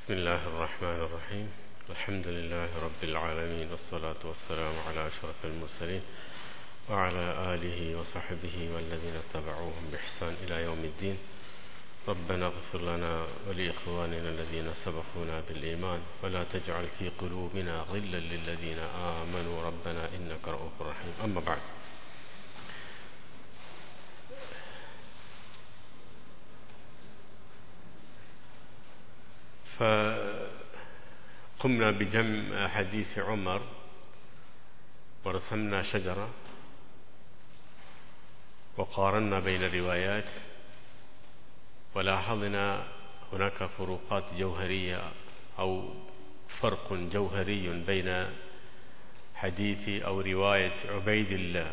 بسم الله الرحمن الرحيم. الحمد لله رب العالمين، والصلاة والسلام على أشرف المرسلين وعلى آله وصحبه والذين اتبعوهم بإحسان إلى يوم الدين. ربنا اغفر لنا ولإخواننا الذين سبقونا بالإيمان، ولا تجعل في قلوبنا غلا للذين آمنوا ربنا إنك رؤوف رحيم. أما بعد، فقمنا بجمع حديث عمر ورسمنا شجرة وقارنا بين الروايات، ولاحظنا هناك فروقات جوهرية أو فرق جوهري بين حديث أو رواية عبيد الله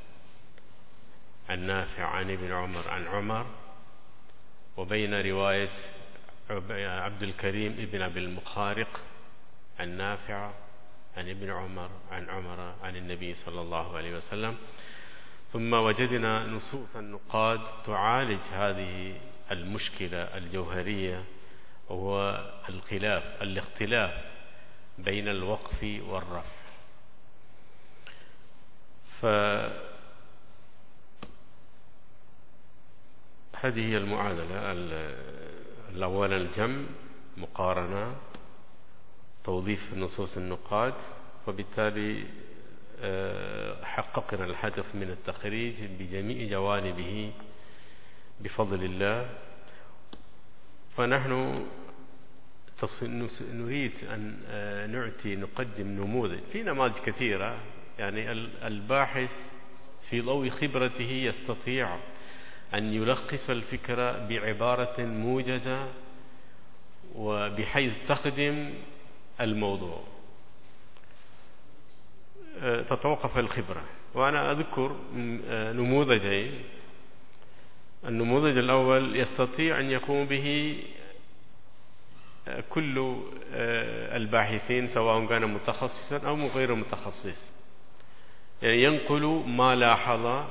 النافع عن ابن عمر عن عمر، وبين رواية عبد الكريم ابن أبي المخارق النافع عن ابن عمر عن عمر عن النبي صلى الله عليه وسلم. ثم وجدنا نصوص النقاد تعالج هذه المشكلة الجوهرية، وهو الاختلاف بين الوقف والرفع. فهذه هي المعادلة الأول: الجمع، مقارنة، توظيف نصوص النقاد، وبالتالي حققنا الهدف من التخريج بجميع جوانبه بفضل الله. فنحن نريد أن نقدم نموذج في نماذج كثيرة، يعني الباحث في ضوء خبرته يستطيع أن يلخص الفكرة بعبارة موجزة وبحيث تخدم الموضوع، تتوقف الخبرة. وأنا أذكر نموذجين. النموذج الأول يستطيع أن يقوم به كل الباحثين سواء كان متخصصا أو غير متخصص، يعني ينقل ما لاحظ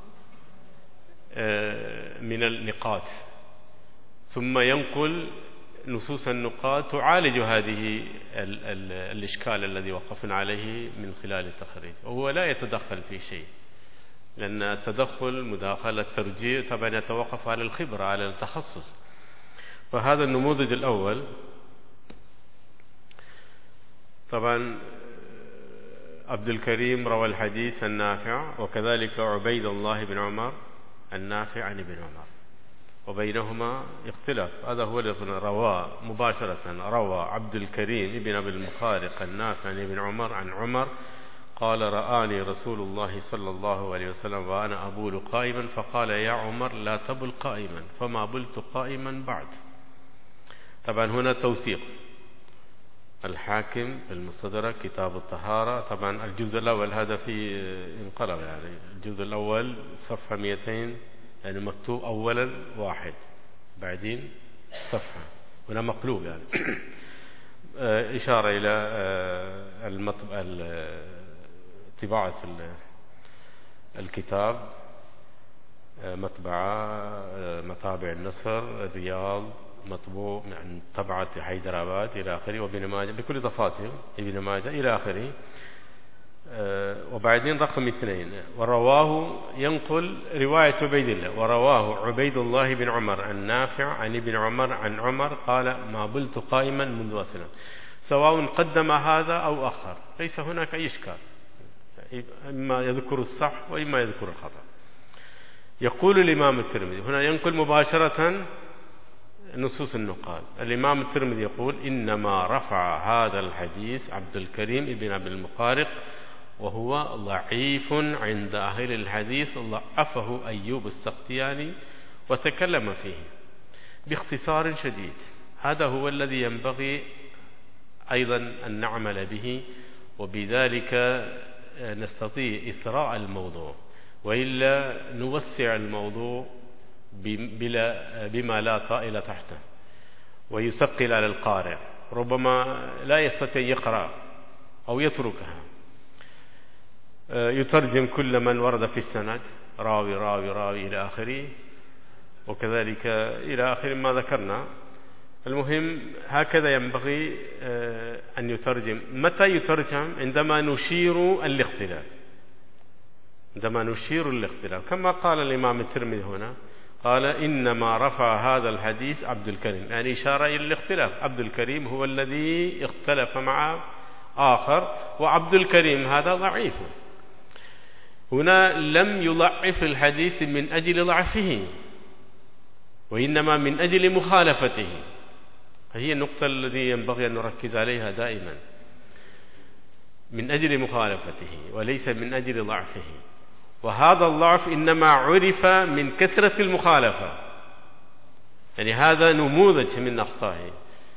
من النقاط، ثم ينقل نصوص النقاط تعالج هذه الإشكال الذي وقفنا عليه من خلال التخريج. وهو لا يتدخل في شيء، لأن التدخل مداخلة الترجيح طبعا يتوقف على الخبرة على التخصص. فهذا النموذج الأول. طبعا عبد الكريم روى الحديث النافع، وكذلك عبيد الله بن عمر النافع عن ابن عمر، وبينهما اختلاف. هذا هو الذي روى مباشرة. روى عبد الكريم ابن أبي المخارق النافع عن ابن عمر عن عمر قال: رآني رسول الله صلى الله عليه وسلم وأنا أبول قائما فقال: يا عمر لا تبل قائما، فما بلت قائما بعد. طبعا هنا توثيق. الحاكم في المستدرك كتاب الطهارة، طبعا الجزء الأول هذا في انقلب، يعني الجزء الأول صفحة 200، يعني مكتوب أولا 1 بعدين صفحة، هنا مقلوب يعني إشارة إلى طباعة الكتاب، مطابع النصر، الرياض، مطبوع من طبعة حيدرآباد إلى آخره، وابن ماجه بكل تفاصيل ابن ماجه إلى آخره. وبعدين رقم 2: ورواه، ينقل رواية عبيد الله، ورواه عبيد الله بن عمر النافع عن ابن عمر عن عمر قال: ما بلت قائما منذ أسلم. سواء قدم هذا أو أخر، ليس هناك أي إشكال، إما يذكر الصح وإما يذكر الخطأ. يقول الإمام الترمذي هنا، ينقل مباشرة نصوص النقاد. الإمام الترمذي يقول: إنما رفع هذا الحديث عبد الكريم ابن أبي المخارق، وهو ضعيف عند أهل الحديث، ضعفه أيوب السختياني وتكلم فيه باختصار شديد. هذا هو الذي ينبغي أيضا أن نعمل به، وبذلك نستطيع إثراء الموضوع، وإلا نوسع الموضوع بما لا طائل تحته ويثقل على القارئ، ربما لا يستطيع يقرأ أو يتركها. يترجم كل من ورد في السند، راوي راوي راوي إلى آخره، وكذلك إلى آخر ما ذكرنا. المهم هكذا ينبغي أن يترجم. متى يترجم؟ عندما نشير الاختلاف، عندما نشير الاختلاف، كما قال الإمام الترمذي هنا، قال إنما رفع هذا الحديث عبد الكريم، يعني إشارة إلى الاختلاف. عبد الكريم هو الذي اختلف مع آخر، وعبد الكريم هذا ضعيف. هنا لم يضعف الحديث من أجل ضعفه، وإنما من أجل مخالفته. هي النقطة التي ينبغي أن نركز عليها دائما، من أجل مخالفته وليس من أجل ضعفه. وهذا الضعف إنما عرف من كثرة المخالفة، يعني هذا نموذج من أخطائه.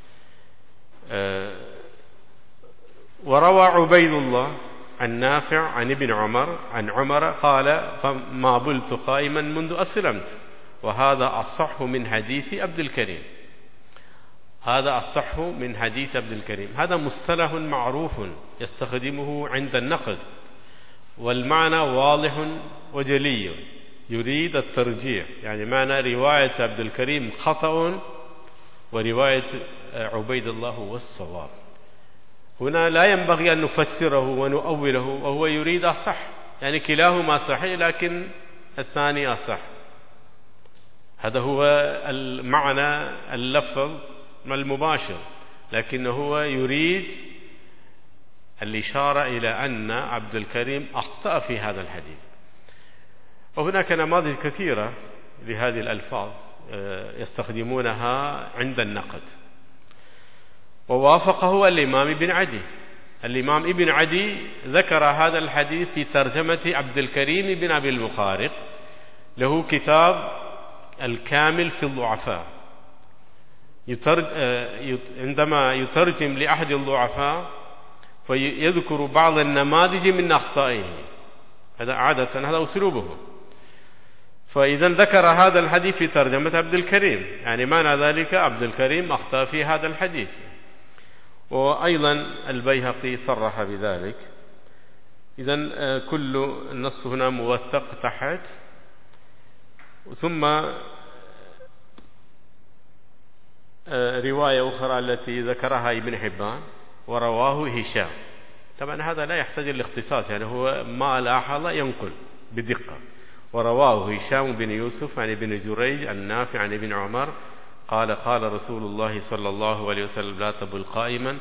وروى عبيد الله عن نافع عن ابن عمر عن عمر قال ما بلت قائما منذ أسلمت، وهذا أصح من حديث عبد الكريم. هذا أصح من حديث عبد الكريم. هذا مصطلح معروف يستخدمه عند النقد، والمعنى واضح وجلي، يريد الترجيح، يعني معنى رواية عبد الكريم خطأ ورواية عبيد الله هو الصواب. هنا لا ينبغي أن نفسره ونؤوله، وهو يريد أصح، يعني كلاهما صحيح لكن الثاني أصح. هذا هو المعنى اللفظ المباشر، لكنه هو يريد الإشارة إلى أن عبد الكريم أخطأ في هذا الحديث. وهناك نماذج كثيرة لهذه الألفاظ يستخدمونها عند النقد. ووافقه الإمام ابن عدي. الإمام ابن عدي ذكر هذا الحديث في ترجمة عبد الكريم بن أبي المخارق، له كتاب الكامل في الضعفاء. عندما يترجم لأحد الضعفاء فيذكر بعض النماذج من أخطائه، هذا عادة هذا أسلوبه. فإذا ذكر هذا الحديث في ترجمة عبد الكريم، يعني معنى ذلك عبد الكريم أخطأ في هذا الحديث. وأيضا البيهقي صرح بذلك. إذا كل النص هنا موثق تحت. ثم رواية أخرى التي ذكرها ابن حبان، ورواه هشام. طبعا هذا لا يحتاج الاختصاص، يعني هو ما لاحظ ينقل بدقة. ورواه هشام بن يوسف عن ابن جريج عن نافع عن ابن عمر قال قال رسول الله صلى الله عليه وسلم لا تبل قائما.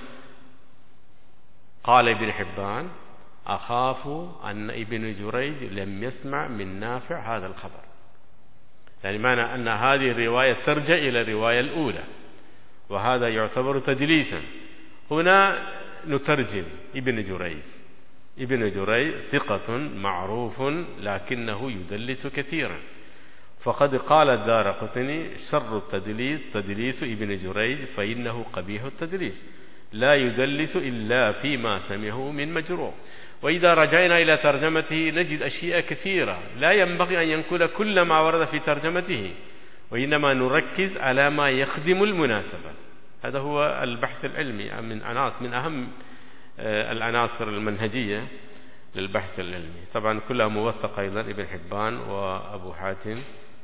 قال ابن حبان أخاف أن ابن جريج لم يسمع من نافع هذا الخبر، يعني معنى أن هذه الرواية ترجع إلى الرواية الأولى، وهذا يعتبر تدليسا. هنا نترجم ابن جريج. ابن جريج ثقة معروف لكنه يدلس كثيرا، فقد قال الدارقطني شر التدليس تدليس ابن جريج فإنه قبيح التدليس، لا يدلس إلا فيما سمعه من مجروح. وإذا رجعنا إلى ترجمته نجد أشياء كثيرة، لا ينبغي أن ينقل كل ما ورد في ترجمته، وإنما نركز على ما يخدم المناسبة. هذا هو البحث العلمي، من أهم العناصر المنهجية للبحث العلمي. طبعا كلها موثقة أيضا ابن حبان وأبو حاتم.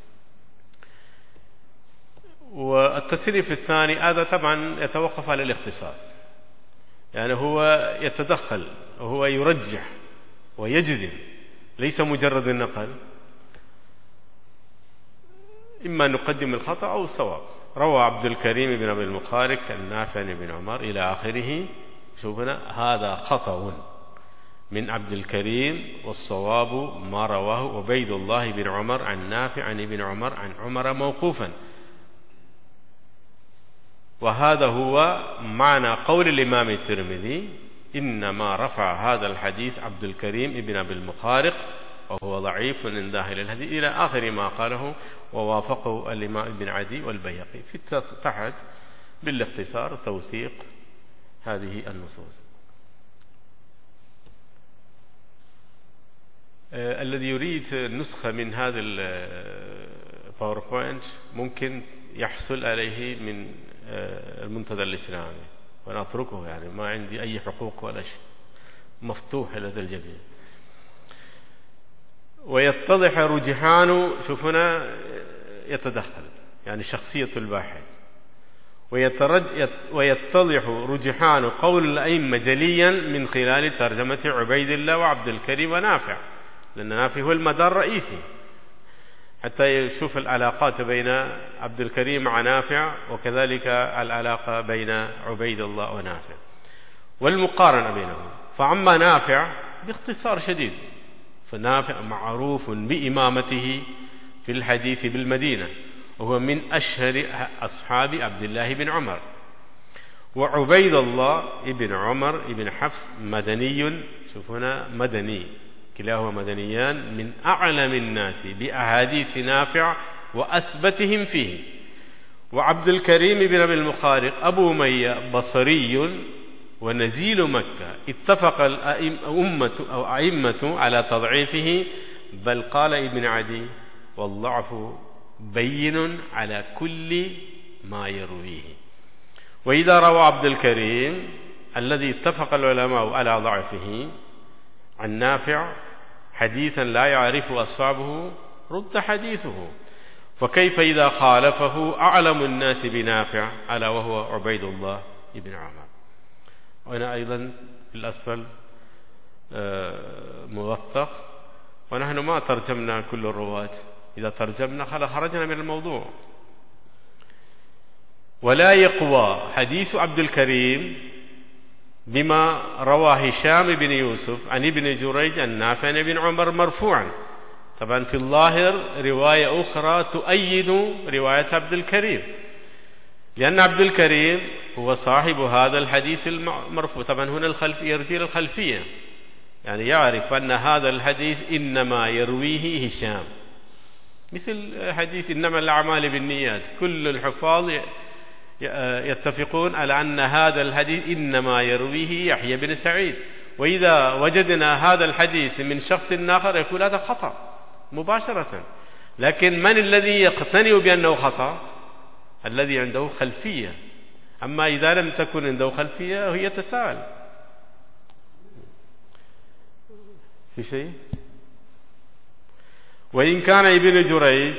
والتصنيف الثاني هذا طبعا يتوقف على الاختصاص، يعني هو يتدخل وهو يرجح ويجزم، ليس مجرد النقل، إما نقدم الخطأ أو الصواب. روى عبد الكريم بن أبي المخارق النافع بن عمر إلى آخره. شوفنا هذا خطأ من عبد الكريم، والصواب ما رواه عبيد الله بن عمر عن نافع عن ابن عمر عن عمر موقوفا. وهذا هو معنى قول الإمام الترمذي إنما رفع هذا الحديث عبد الكريم بن أبي المخارق وهو ضعيف من داخل الحديث إلى آخر ما قاله. ووافقه الإمام ابن عدي والبيهقي في تحت بالاختصار توثيق هذه النصوص. الذي يريد نسخة من هذا الباوربوينت ممكن يحصل عليه من المنتدى الإسلامي، وأنا أتركه، يعني ما عندي أي حقوق ولا شيء، مفتوح لدى الجميع. ويتضح رجحانه، شوفنا يتدخل يعني شخصية الباحث، ويتضح رجحان قول الأئمة جليا من خلال ترجمة عبيد الله وعبد الكريم ونافع، لأن نافع هو المدار الرئيسي، حتى يشوف العلاقات بين عبد الكريم مع نافع، وكذلك العلاقة بين عبيد الله ونافع والمقارنة بينهم. فأما نافع باختصار شديد، فنافع معروف بإمامته في الحديث بالمدينة، وهو من أشهر أصحاب عبد الله بن عمر. وعبيد الله ابن عمر ابن حفص مدني، شوف هنا مدني، كلاهما مدنيان، من أعلم الناس بأحاديث نافع وأثبتهم فيه. وعبد الكريم بن أبي المخارق أبو أمية بصري ونزيل مكة، اتفق الأئمة على تضعيفه، بل قال ابن عدي: والضعف بين على كل ما يرويه. وإذا روى عبد الكريم الذي اتفق العلماء على ضعفه عن نافع حديثا لا يعرف أصحابه رد حديثه، فكيف إذا خالفه أعلم الناس بنافع ألا وهو عبيد الله بن عمر. وهنا أيضا في الأسفل موثق، ونحن ما ترجمنا كل الرواة، إذا ترجمنا خرجنا من الموضوع. ولا يقوى حديث عبد الكريم بما روى هشام بن يوسف عن ابن جريج عن نافع عن ابن عمر مرفوعا. طبعا في الظاهر رواية أخرى تؤيد رواية عبد الكريم، لأن عبد الكريم هو صاحب هذا الحديث المرفوع. طبعا هنا يرجع الخلفية، يعني يعرف أن هذا الحديث إنما يرويه هشام، مثل حديث إنما الأعمال بالنيات، كل الحفاظ يتفقون على أن هذا الحديث إنما يرويه يحيى بن سعيد. وإذا وجدنا هذا الحديث من شخص آخر يقول هذا خطأ مباشرة. لكن من الذي يقتنع بأنه خطأ؟ الذي عنده خلفية. أما إذا لم تكن عنده خلفية هي يتساءل. في شيء؟ وإن كان ابن جريج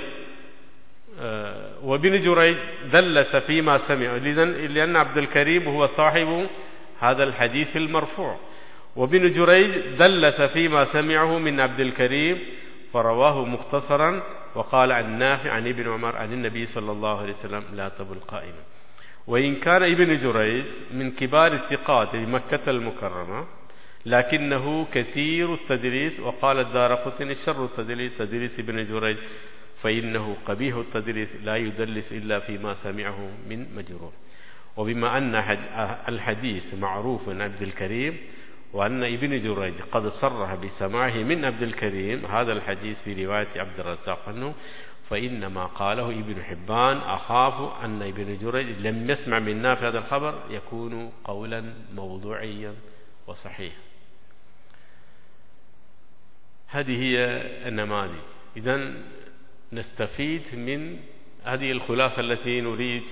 وابن جريج دلس فيما سمع، لأن عبد الكريم هو صاحب هذا الحديث المرفوع، وابن جريج دلس فيما سمعه من عبد الكريم فرواه مختصرا، وقال عن نافع عن ابن عمر عن النبي صلى الله عليه وسلم: لا تبل قائما. وإن كان ابن جريج من كبار الثقات بمكة المكرمة، لكنه كثير التدليس، وقال الدارقطني: شر التدليس تدليس ابن جريج، فإنه قبيح التدليس لا يدلس إلا فيما سمعه من مجروح. وبما أن الحديث معروف من عبد الكريم، وأن ابن جريج قد صرح بسماعه من عبد الكريم هذا الحديث في رواية عبد الرزاق عنه، فإنما قاله ابن حبان: أخاف أن ابن جريج لم يسمع من نافع هذا الخبر يكون قولا موضوعيا وصحيح. هذه هي النماذج. إذن نستفيد من هذه الخلاصة التي نريد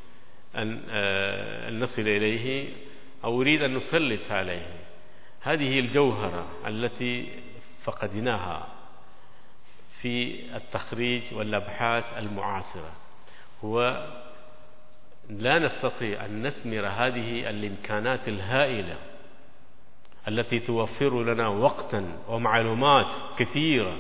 أن نصل إليه، أو أريد أن نسلط عليه. هذه الجوهرة التي فقدناها في التخريج والأبحاث المعاصرة، هو لا نستطيع أن نثمر هذه الإمكانات الهائلة التي توفر لنا وقتا ومعلومات كثيرة.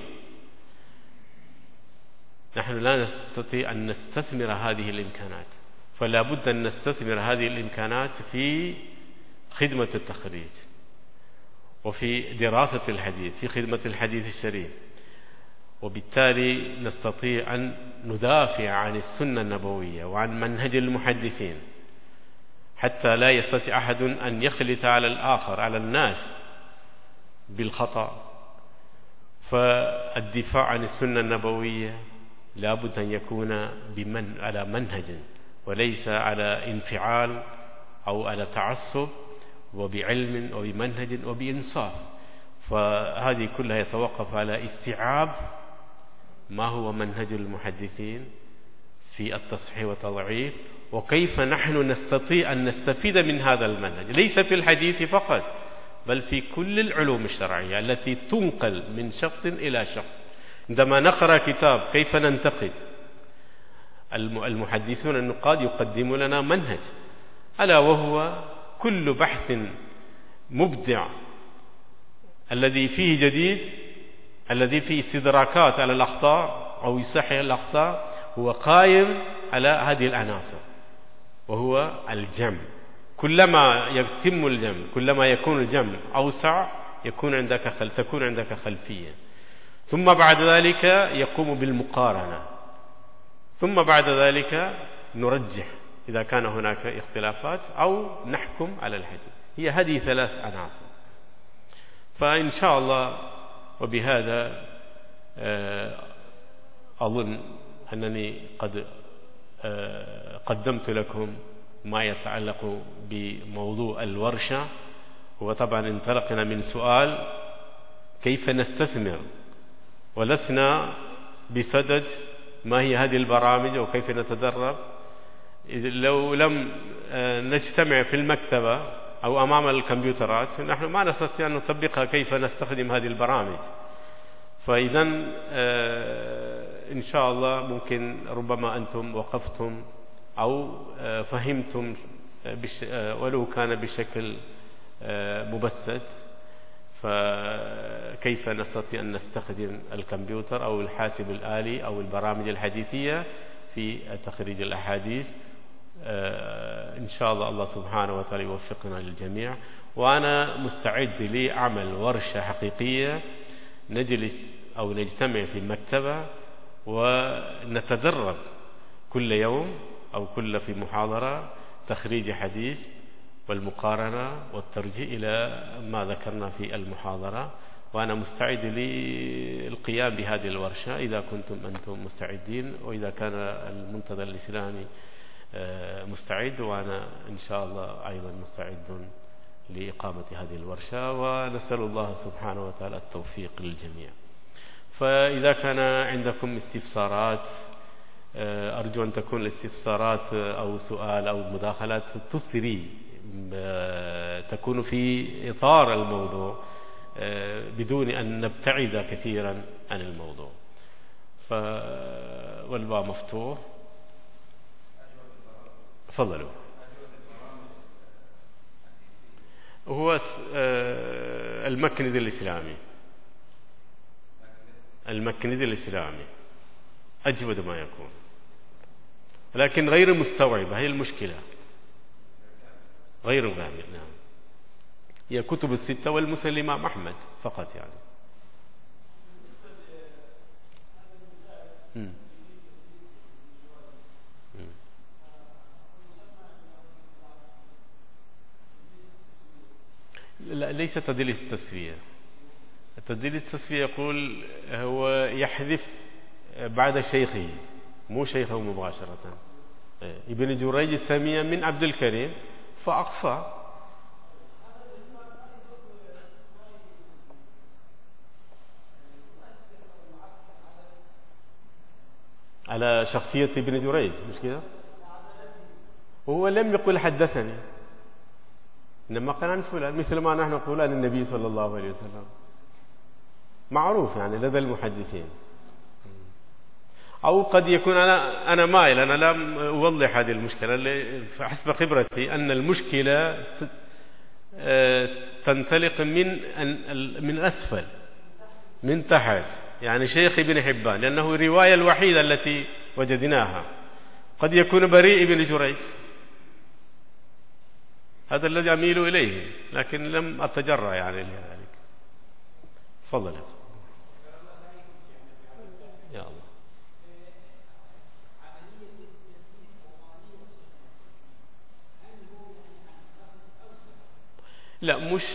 نحن لا نستطيع أن نستثمر هذه الإمكانات، فلا بد أن نستثمر هذه الإمكانات في خدمة التخريج، وفي دراسة الحديث، في خدمة الحديث الشريف. وبالتالي نستطيع أن ندافع عن السنة النبوية وعن منهج المحدثين، حتى لا يستطيع أحد أن يخلط على الآخر، على الناس، بالخطأ. فالدفاع عن السنة النبوية لا بد أن يكون على منهج، وليس على انفعال أو على تعصب، وبعلم وبمنهج وبإنصاف. فهذه كلها يتوقف على استيعاب ما هو منهج المحدثين في التصحيح والتضعيف، وكيف نحن نستطيع أن نستفيد من هذا المنهج، ليس في الحديث فقط، بل في كل العلوم الشرعية التي تنقل من شخص إلى شخص. عندما نقرأ كتاب كيف ننتقد المحدثون النقاد يقدموا لنا منهج، ألا وهو كل بحث مبدع الذي فيه جديد، الذي فيه استدراكات على الأخطاء أو يصحح الأخطاء، هو قائم على هذه العناصر، وهو الجمع. كلما يتم الجمع، كلما يكون الجمع أوسع، تكون عندك خلفية. ثم بعد ذلك يقوم بالمقارنة، ثم بعد ذلك نرجح إذا كان هناك اختلافات أو نحكم على الحديث. هي هذه 3 عناصر. فإن شاء الله وبهذا أظن أنني قد قدمت لكم ما يتعلق بموضوع الورشة. وطبعا انطلقنا من سؤال كيف نستثمر، ولسنا بصدد ما هي هذه البرامج أو كيف نتدرب. لو لم نجتمع في المكتبة أو أمام الكمبيوترات نحن ما نستطيع أن نطبقها، كيف نستخدم هذه البرامج. فإذا إن شاء الله ممكن ربما أنتم وقفتم أو فهمتم ولو كان بشكل مبسط، فكيف نستطيع أن نستخدم الكمبيوتر أو الحاسب الآلي أو البرامج الحديثية في تخريج الأحاديث. إن شاء الله سبحانه وتعالى يوفقنا للجميع. وأنا مستعد لعمل ورشة حقيقية، نجلس أو نجتمع في المكتبة ونتدرب كل يوم أو كل في محاضرة تخريج حديث والمقارنة والترجيح إلى ما ذكرنا في المحاضرة. وأنا مستعد للقيام بهذه الورشة إذا كنتم أنتم مستعدين، وإذا كان المنتدى الإسلامي مستعد، وأنا إن شاء الله أيضا مستعد لإقامة هذه الورشة. ونسأل الله سبحانه وتعالى التوفيق للجميع. فإذا كان عندكم استفسارات، أرجو أن تكون الاستفسارات أو سؤال أو مداخلات تثري، تكون في إطار الموضوع بدون أن نبتعد كثيرا عن الموضوع. والباب مفتوح. تفضلوا. هو المكند الإسلامي، المكند الإسلامي أجود ما يكون، لكن غير مستوعبة، هي المشكلة، غير فاهمة. نعم، هي كتب الستة والمسند الإمام أحمد فقط يعني. لا، ليس تدليس التسوية. التدليس التسوية يقول هو يحذف بعد شيخه، مو شيخه مباشرة. ابن جريج سمي من عبد الكريم فأقفى. على شخصية ابن جريج، مش كده؟ وهو لم يقل حدثني، إنما قال عن فلان، مثل ما نحن نقول عن النبي صلى الله عليه وسلم، معروف يعني لدى المحدثين. أو قد يكون أنا مائل، أنا لم أوضح هذه المشكلة حسب خبرتي، أن المشكلة تنطلق من أسفل، من تحت، يعني شيخ ابن حبان، لأنه الرواية الوحيدة التي وجدناها. قد يكون بريء ابن جريج، هذا الذي أميل إليه، لكن لم أتجرأ يعني لذلك. تفضل يا الله. لا، مش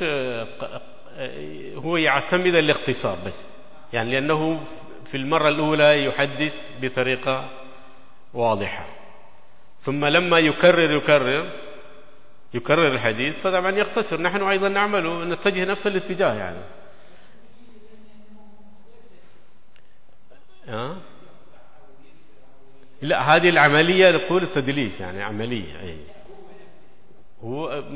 هو يعتمد الاختصار بس، يعني لأنه في المرة الأولى يحدث بطريقة واضحة، ثم لما يكرر الحديث فطبعا يختصر. نحن أيضا نعمل، نتجه نفس الاتجاه يعني. لا، هذه العملية نقول التدليس، يعني عملية. هو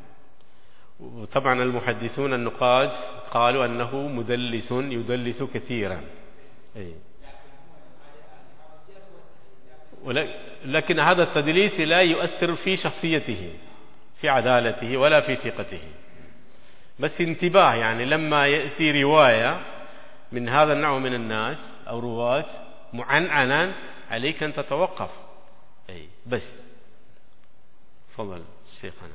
طبعا المحدثون النقاد قالوا أنه مدلس يدلس كثيرا. لكن هذا التدليس لا يؤثر في شخصيته، في عدالته ولا في ثقته. بس انتباه، يعني لما يأتي رواية من هذا النوع من الناس أو رواة معنعنا عليك أن تتوقف. أي بس تفضل شيخنا.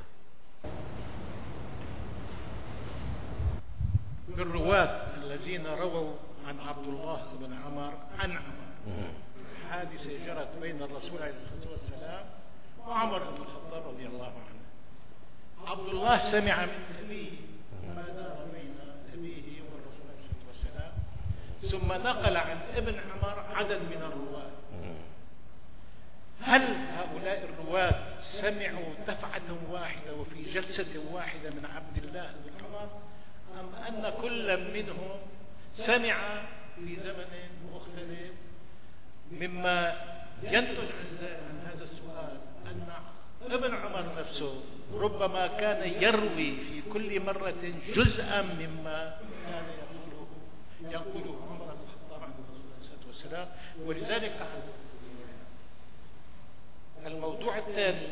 بالرواة الذين رووا عن عبد الله بن عمر عن عمر حادثة جرت بين الرسول عليه الصلاة والسلام وعمر بن الخطاب رضي الله عنه. عبد الله سمع من أبيه ما دار بين أبيه والرسول عليه الصلاة والسلام، ثم نقل عن ابن عمر عدد من الرواة. هل هؤلاء الرواة سمعوا دفعة واحدة وفي جلسة واحدة من عبد الله بن عمر، أم أن كل منهم سمع في زمن مختلف؟ مما ينتج عن هذا السؤال أن ابن عمر نفسه ربما كان يروي في كل مرة جزءا مما كان يقوله عمر بن الخطاب عن الرسول عليه الصلاة والسلام. ولذلك الموضوع الثاني،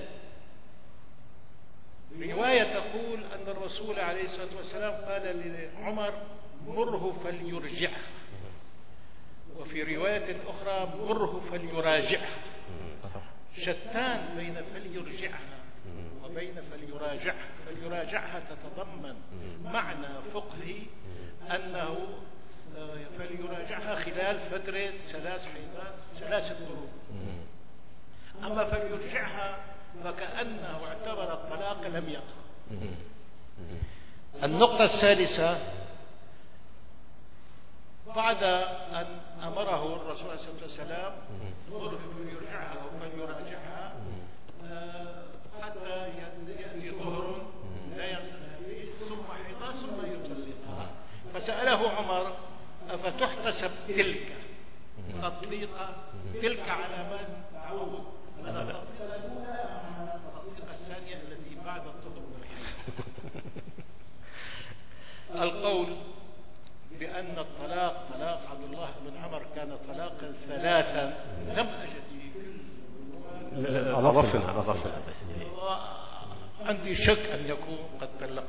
رواية تقول أن الرسول عليه الصلاة والسلام قال لعمر مره فليرجعه، وفي رواية أخرى مره فليراجعها. شتان بين فليرجعها وبين فليراجعها. فليراجعها تتضمن معنى فقهي أنه فليراجعها خلال فترة 3 قرون. أما فليرجعها فكأنه اعتبر الطلاق لم يقع. النقطة الثالثة، بعد أن أمره الرسول عليه الصلاة والسلام فليرجعها أو فليراجعها حتى يأتي ظهر لا يمسسها فيه ثم حيضة ثم يطلقها، فسأله عمر أفتحتسب تلك تطليقة؟ تلك على من تعود؟ على التطليقة الأولى أم على التطليقة الثانية التي بعد الطهر والحيض؟ القول بأن الطلاق طلاق عبد الله بن عمر كان طلاقا 3 لم أجد في كل عندي شك أن يكون قد طلق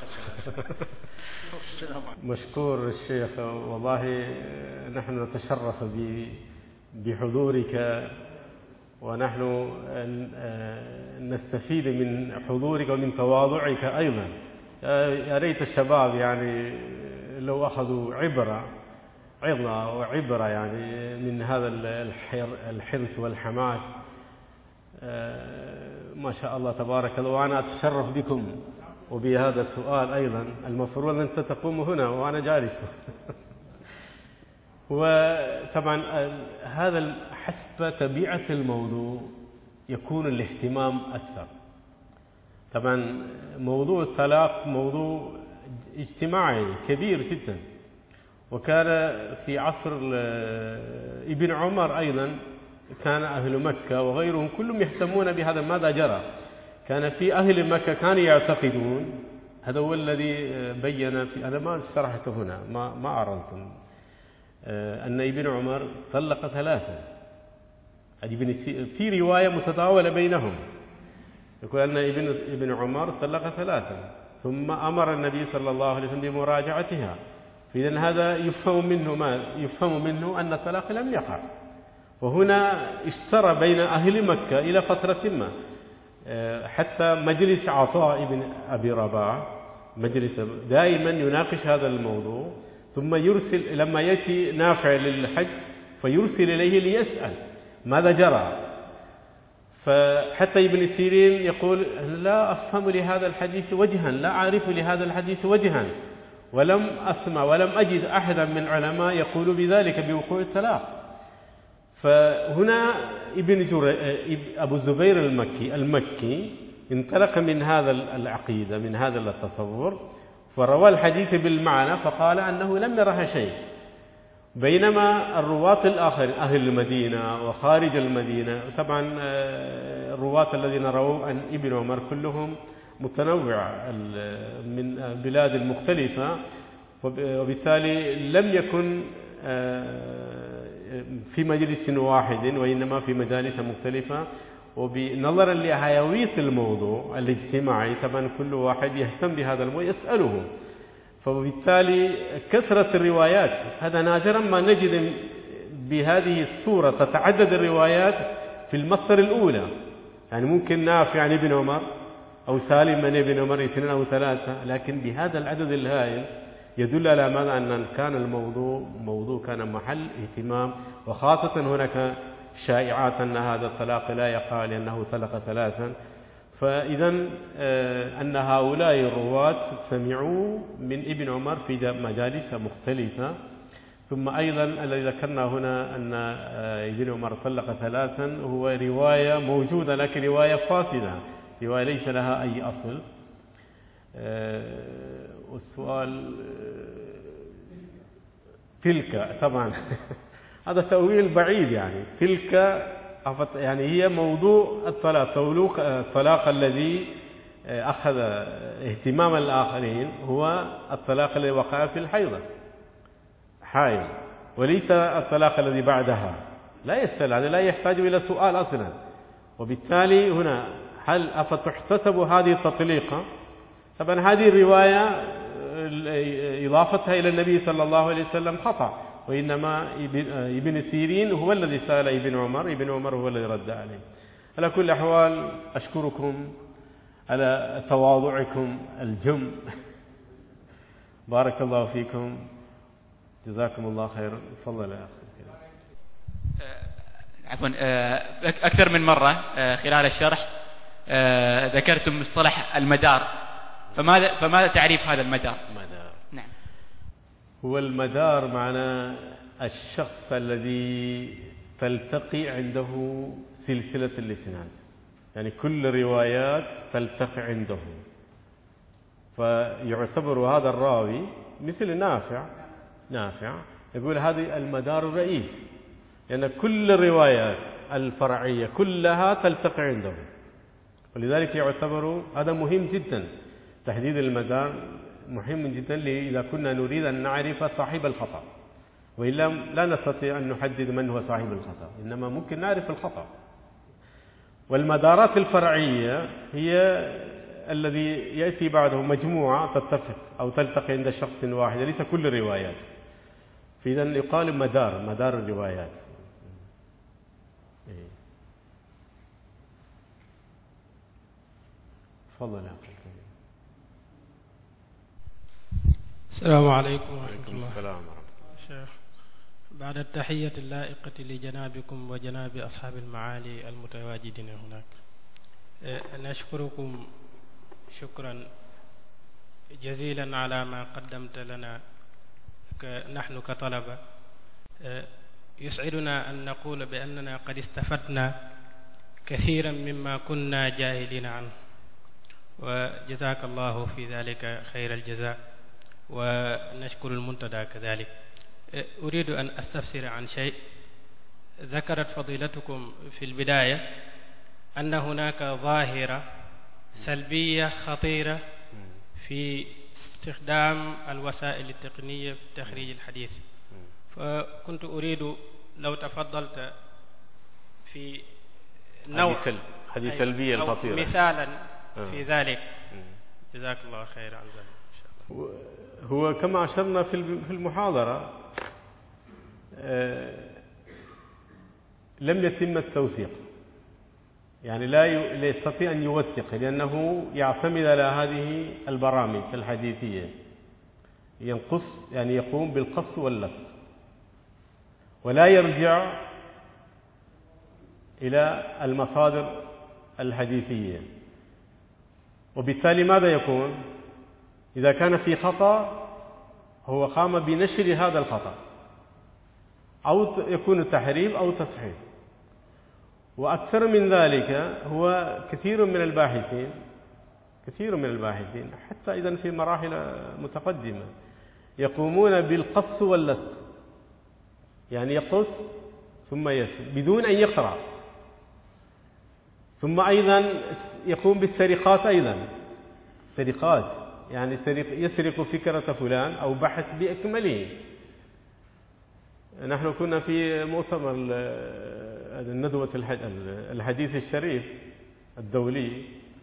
3. مشكور الشيخ، والله نحن نتشرف بحضورك، ونحن نستفيد من حضورك ومن تواضعك أيضا. يا ريت الشباب يعني لو أخذوا عظة وعبرة يعني من هذا الحرص والحماس. ما شاء الله تبارك الله. وأنا أتشرف بكم وبهذا السؤال أيضا. المفروض أن أنت تقوم هنا وأنا جالس. وطبعا هذا حسب طبيعة الموضوع يكون الاهتمام أكثر. طبعا موضوع الطلاق موضوع اجتماعي كبير جدا، وكان في عصر ابن عمر أيضا كان أهل مكة وغيرهم كلهم يهتمون بهذا. ماذا جرى؟ كان في أهل مكة كانوا يعتقدون، هذا هو الذي بين في، أنا ما شرحته هنا، ما عرضت، أن ابن عمر طلق 3. في رواية متداولة بينهم يقول أن ابن عمر طلق 3 ثم أمر النبي صلى الله عليه وسلم بمراجعتها. فإذا هذا يفهم منه أن الطلاق لم يقع. وهنا اشترى بين أهل مكة إلى فترة ما، حتى مجلس عطاء بن أبي رباح مجلس دائما يناقش هذا الموضوع، ثم يرسل لما يأتي نافع للحج فيرسل إليه ليسأل ماذا جرى. فحتى ابن سيرين يقول لا أفهم لهذا الحديث وجها، لا أعرف لهذا الحديث وجها، ولم أسمع ولم أجد أحدا من العلماء يقول بذلك بوقوع الطلاق. فهنا أبو الزبير المكي انطلق من هذا العقيدة، من هذا التصور، فروى الحديث بالمعنى فقال أنه لم يرها شيء. بينما الرواة الآخر أهل المدينة وخارج المدينة، طبعا الرواة الذين رووا عن ابن عمر كلهم متنوع من بلاد مختلفة، وبالتالي لم يكن في مجلس واحد وإنما في مجالس مختلفة، وبنظرا لحيوية الموضوع الاجتماعي طبعا كل واحد يهتم بهذا الموضوع يسأله، فبالتالي كثرة الروايات هذا نادرا ما نجد بهذه الصورة تتعدد الروايات في المصدر الأولى. يعني ممكن نافع عن ابن عمر أو سالم عن ابن عمر 2 أو 3، لكن بهذا العدد الهائل يدل على ماذا؟ أن كان الموضوع كان محل اهتمام، وخاصة هناك شائعات أن هذا الطلاق لا يقع لأنه طلق 3. فإذا أن هؤلاء الرواة سمعوا من ابن عمر في مجالس مختلفة. ثم أيضا الذي ذكرنا هنا أن ابن عمر طلق 3 هو رواية موجودة لكن رواية فاسدة، رواية ليس لها أي أصل. والسؤال تلك طبعا هذا تأويل بعيد، يعني تلك يعني هي موضوع الطلاق الذي أخذ اهتمام الآخرين هو الطلاق الذي وقع في الحيضة حائض، وليس الطلاق الذي بعدها. لا يسأل، هذا لا يحتاج إلى سؤال أصلا. وبالتالي هنا هل أفتحتسب هذه التطليقة؟ طبعا هذه الرواية إضافتها إلى النبي صلى الله عليه وسلم خطأ، وإنما ابن سيرين هو الذي سأل ابن عمر هو الذي رد عليه. على كل أحوال أشكركم على تواضعكم الجم، بارك الله فيكم، جزاكم الله خيرا. تفضل يا أخي. عفوا، أكثر من مرة خلال الشرح ذكرتم مصطلح المدار، فماذا تعريف هذا المدار؟ نعم. هو المدار معنى الشخص الذي تلتقي عنده سلسلة الإسناد، يعني كل روايات تلتقي عنده، فيعتبر هذا الراوي مثل نافع يقول هذه المدار الرئيس، لأن كل الروايات الفرعية كلها تلتقي عنده، ولذلك يعتبر هذا مهم جدا. تحديد المدار مهم جدا إذا كنا نريد أن نعرف صاحب الخطأ، وإلا لا نستطيع أن نحدد من هو صاحب الخطأ، إنما ممكن نعرف الخطأ. والمدارات الفرعية هي الذي يأتي بعده مجموعة تتفق أو تلتقي عند شخص واحد، ليس كل الروايات. فإذا يقال مدار الروايات. تفضل يا أخي. السلام عليكم ورحمة الله. السلام ورحمة الله. شيخ، بعد التحية اللائقة لجنابكم وجناب أصحاب المعالي المتواجدين هناك، نشكركم شكرا جزيلا على ما قدمت لنا نحن كطلبة. يسعدنا أن نقول بأننا قد استفدنا كثيرا مما كنا جاهلين عنه، وجزاك الله في ذلك خير الجزاء، ونشكر المنتدى كذلك. أريد أن أستفسر عن شيء. ذكرت فضيلتكم في البداية أن هناك ظاهرة سلبية خطيرة في استخدام الوسائل التقنية في تخريج الحديث، فكنت أريد لو تفضلت في نوع هذه سلبية خطيرة مثالا في ذلك. جزاك الله خير عن ذلك. إن شاء الله. هو كما أشرنا في المحاضرة لم يتم التوثيق، يعني لا يستطيع أن يوثق، لأنه يعتمد على هذه البرامج الحديثية، ينقص يعني يقوم بالقص واللصق، ولا يرجع إلى المصادر الحديثية. وبالتالي ماذا يكون؟ إذا كان في خطأ هو قام بنشر هذا الخطأ، أو يكون تحريف أو تصحيح. وأكثر من ذلك هو كثير من الباحثين حتى إذا في مراحل متقدمة يقومون بالقص واللصق، يعني يقص ثم يسر بدون أن يقرأ، ثم أيضا يقوم بالسرقات أيضا، سرقات يعني يسرق فكرة فلان أو بحث بأكمله. نحن كنا في مؤتمر الندوة الحديث الشريف الدولي،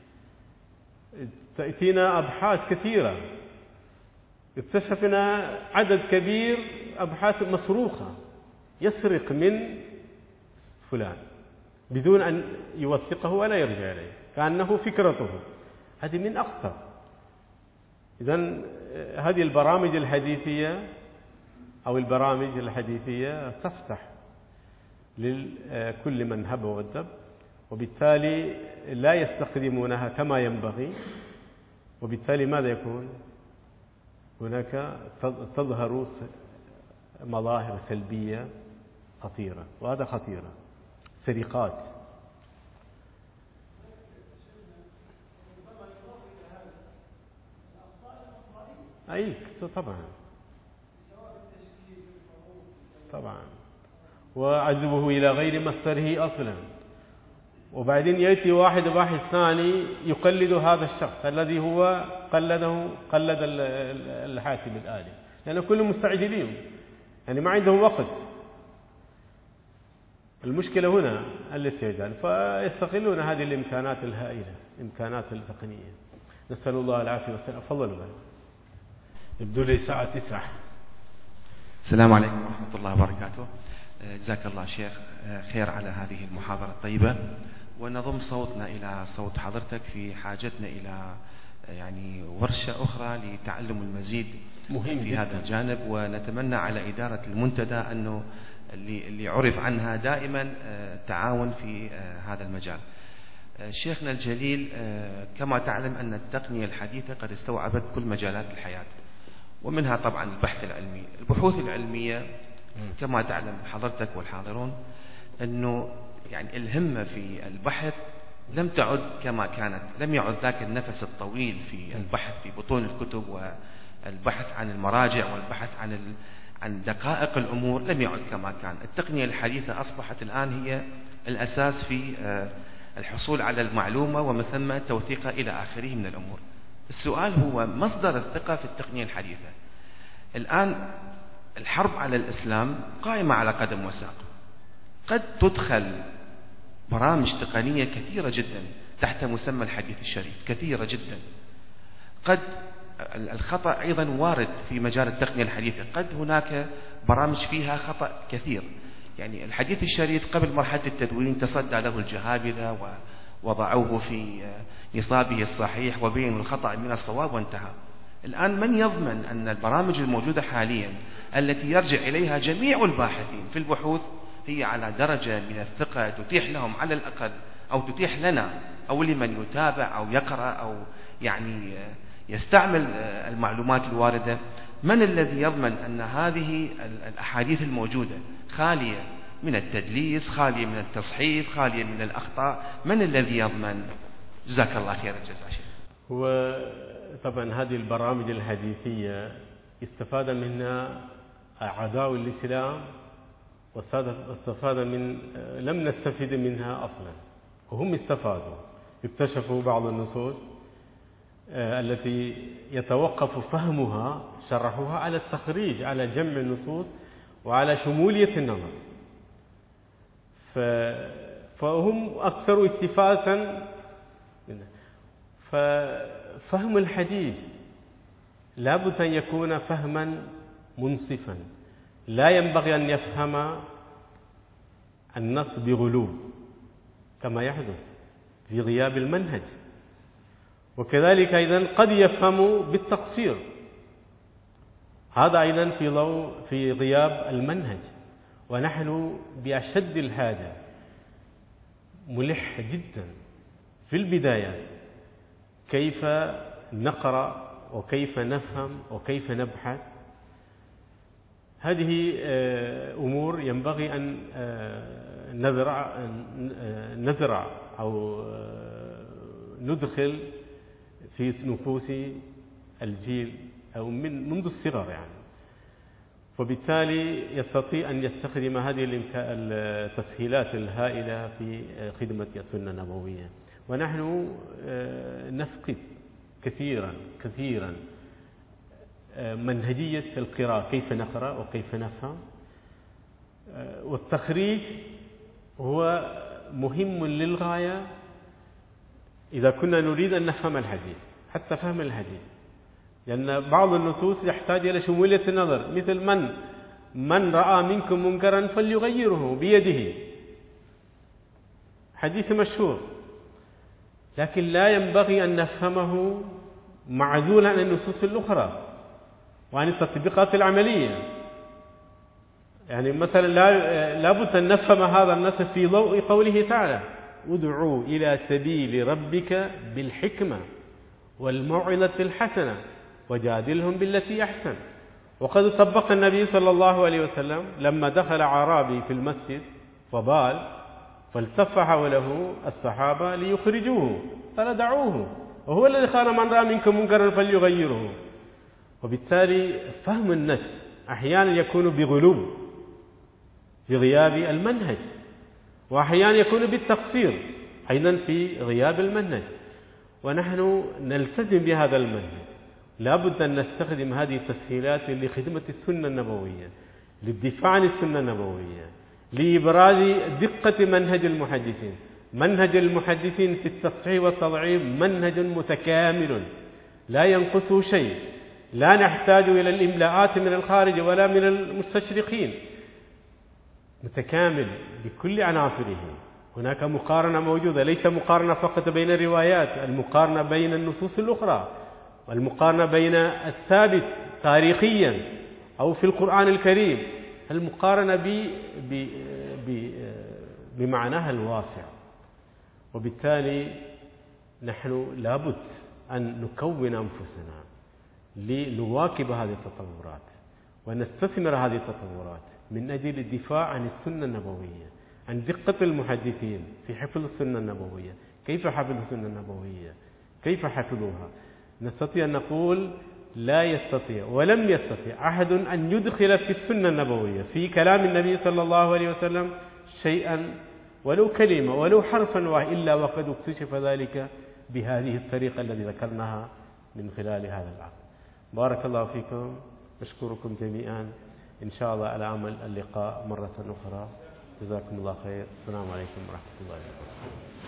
تأتينا أبحاث كثيرة، اكتشفنا عدد كبير أبحاث مسروقة، يسرق من فلان بدون أن يوثقه ولا يرجع إليه كأنه فكرته. هذه من أخطر. إذن هذه البرامج الحديثية أو البرامج الحديثية تفتح لكل من هب ودب، وبالتالي لا يستخدمونها كما ينبغي، وبالتالي ماذا يكون؟ هناك تظهر مظاهر سلبية خطيرة، وهذا خطيرة، سرقات. أي طبعا وعزبه إلى غير مصدره أصلا، وبعدين يأتي واحد ثاني يقلد هذا الشخص الذي هو قلد الحاسب الآلي، لأن كلهم مستعجلين، يعني ما عندهم وقت. المشكلة هنا الاستعجال، فيستغلون هذه الإمكانات الهائلة، إمكانات التقنية. نسأل الله العافية والسلام. تفضلوا. يبدو لي الساعة 9. السلام عليكم ورحمة الله وبركاته. جزاك الله شيخ خير على هذه المحاضرة الطيبة، ونضم صوتنا إلى صوت حضرتك في حاجتنا إلى يعني ورشة أخرى لتعلم المزيد في هذا الجانب، ونتمنى على إدارة المنتدى أنه اللي عرف عنها دائما التعاون في هذا المجال. شيخنا الجليل، كما تعلم أن التقنية الحديثة قد استوعبت كل مجالات الحياة، ومنها طبعا البحث العلمي. البحوث العلمية كما تعلم حضرتك والحاضرون أنه يعني الهمة في البحث لم تعد كما كانت، لم يعد ذاك النفس الطويل في البحث في بطون الكتب والبحث عن المراجع والبحث عن دقائق الأمور، لم يعد كما كان. التقنية الحديثة أصبحت الآن هي الأساس في الحصول على المعلومة ومن ثم توثيقها إلى آخره من الأمور. السؤال هو مصدر الثقة في التقنية الحديثة. الآن الحرب على الإسلام قائمة على قدم وساق، قد تدخل برامج تقنية كثيرة جدا تحت مسمى الحديث الشريف، كثيرة جدا. قد الخطأ أيضا وارد في مجال التقنية الحديثة، قد هناك برامج فيها خطأ كثير. يعني الحديث الشريف قبل مرحلة التدوين تصدى له الجهابذة ووضعوه في نصابه الصحيح وبين الخطأ من الصواب وانتهى. الآن من يضمن أن البرامج الموجودة حاليا التي يرجع إليها جميع الباحثين في البحوث هي على درجة من الثقة تتيح لهم على الأقل، أو تتيح لنا أو لمن يتابع أو يقرأ أو يعني يستعمل المعلومات الواردة؟ من الذي يضمن أن هذه الأحاديث الموجودة خالية من التدليس، خالية من التصحيف، خالية من الأخطاء؟ من الذي يضمن؟ جزاك الله خير الجزاء. هو طبعا هذه البرامج الحديثية استفاد منها أعداء الإسلام، واستفاد لم نستفيد منها أصلا، وهم استفادوا. اكتشفوا بعض النصوص التي يتوقف فهمها، شرحوها على التخريج، على جمع النصوص وعلى شمولية النظر، فهم أكثر استفادة منها. ففهم الحديث لابد أن يكون فهما منصفا، لا ينبغي أن يفهم النص بغلو كما يحدث في غياب المنهج، وكذلك أيضا قد يفهم بالتقصير، هذا أيضا في غياب المنهج. ونحن بأشد الحاجة، ملح جدا في البداية، كيف نقرأ وكيف نفهم وكيف نبحث. هذه أمور ينبغي أن نزرع أو ندخل في نفوس الجيل أو منذ الصغر يعني، وبالتالي يستطيع أن يستخدم هذه التسهيلات الهائلة في خدمة السنة النبوية. ونحن نفقد كثيرا منهجية القراءة، كيف نقرأ وكيف نفهم. والتخريج هو مهم للغاية إذا كنا نريد أن نفهم الحديث، حتى فهم الحديث، لأن بعض النصوص يحتاج إلى شمولية النظر، مثل من رأى منكم منكرا فليغيره بيده، حديث مشهور، لكن لا ينبغي أن نفهمه معزولا عن النصوص الأخرى وعن التطبيقات العملية. يعني مثلا لابد أن نفهم هذا النص في ضوء قوله تعالى: ادعوا إلى سبيل ربك بالحكمة والموعظة الحسنة وجادلهم بالتي أحسن. وقد طبق النبي صلى الله عليه وسلم لما دخل أعرابي في المسجد فبال، فالتف حوله الصحابة ليخرجوه، قال: دعوه، وهو الذي قال: من رأى منكم منكرا فليغيره. وبالتالي فهم النص أحيانا يكون بغلو في غياب المنهج، وأحيانا يكون بالتقصير أيضا في غياب المنهج، ونحن نلتزم بهذا المنهج. لا بد أن نستخدم هذه التسهيلات لخدمة السنة النبوية، للدفاع عن السنة النبوية، لإبراز دقة منهج المحدثين. منهج المحدثين في التصحيح والتضعيف منهج متكامل لا ينقصه شيء، لا نحتاج إلى الإملاءات من الخارج ولا من المستشرقين، متكامل بكل عناصره. هناك مقارنة موجودة، ليس مقارنة فقط بين الروايات، المقارنة بين النصوص الأخرى، والمقارنة بين الثابت تاريخيا أو في القرآن الكريم، المقارنة بمعناها الواسع. وبالتالي نحن لابد أن نكون أنفسنا لنواكب هذه التطورات ونستثمر هذه التطورات من أجل الدفاع عن السنة النبوية، عن دقة المحدثين في حفظ السنة النبوية. كيف حفظ السنة النبوية؟ كيف حفظوها؟ نستطيع أن نقول: لا يستطيع ولم يستطيع أحد أن يدخل في السنة النبوية في كلام النبي صلى الله عليه وسلم شيئا ولو كلمة ولو حرفا واحد إلا وقد اكتشف ذلك بهذه الطريقة التي ذكرناها من خلال هذا العقد. بارك الله فيكم، أشكركم جميعا، إن شاء الله على أمل اللقاء مرة أخرى. جزاكم الله خير. السلام عليكم ورحمة الله وبركاته.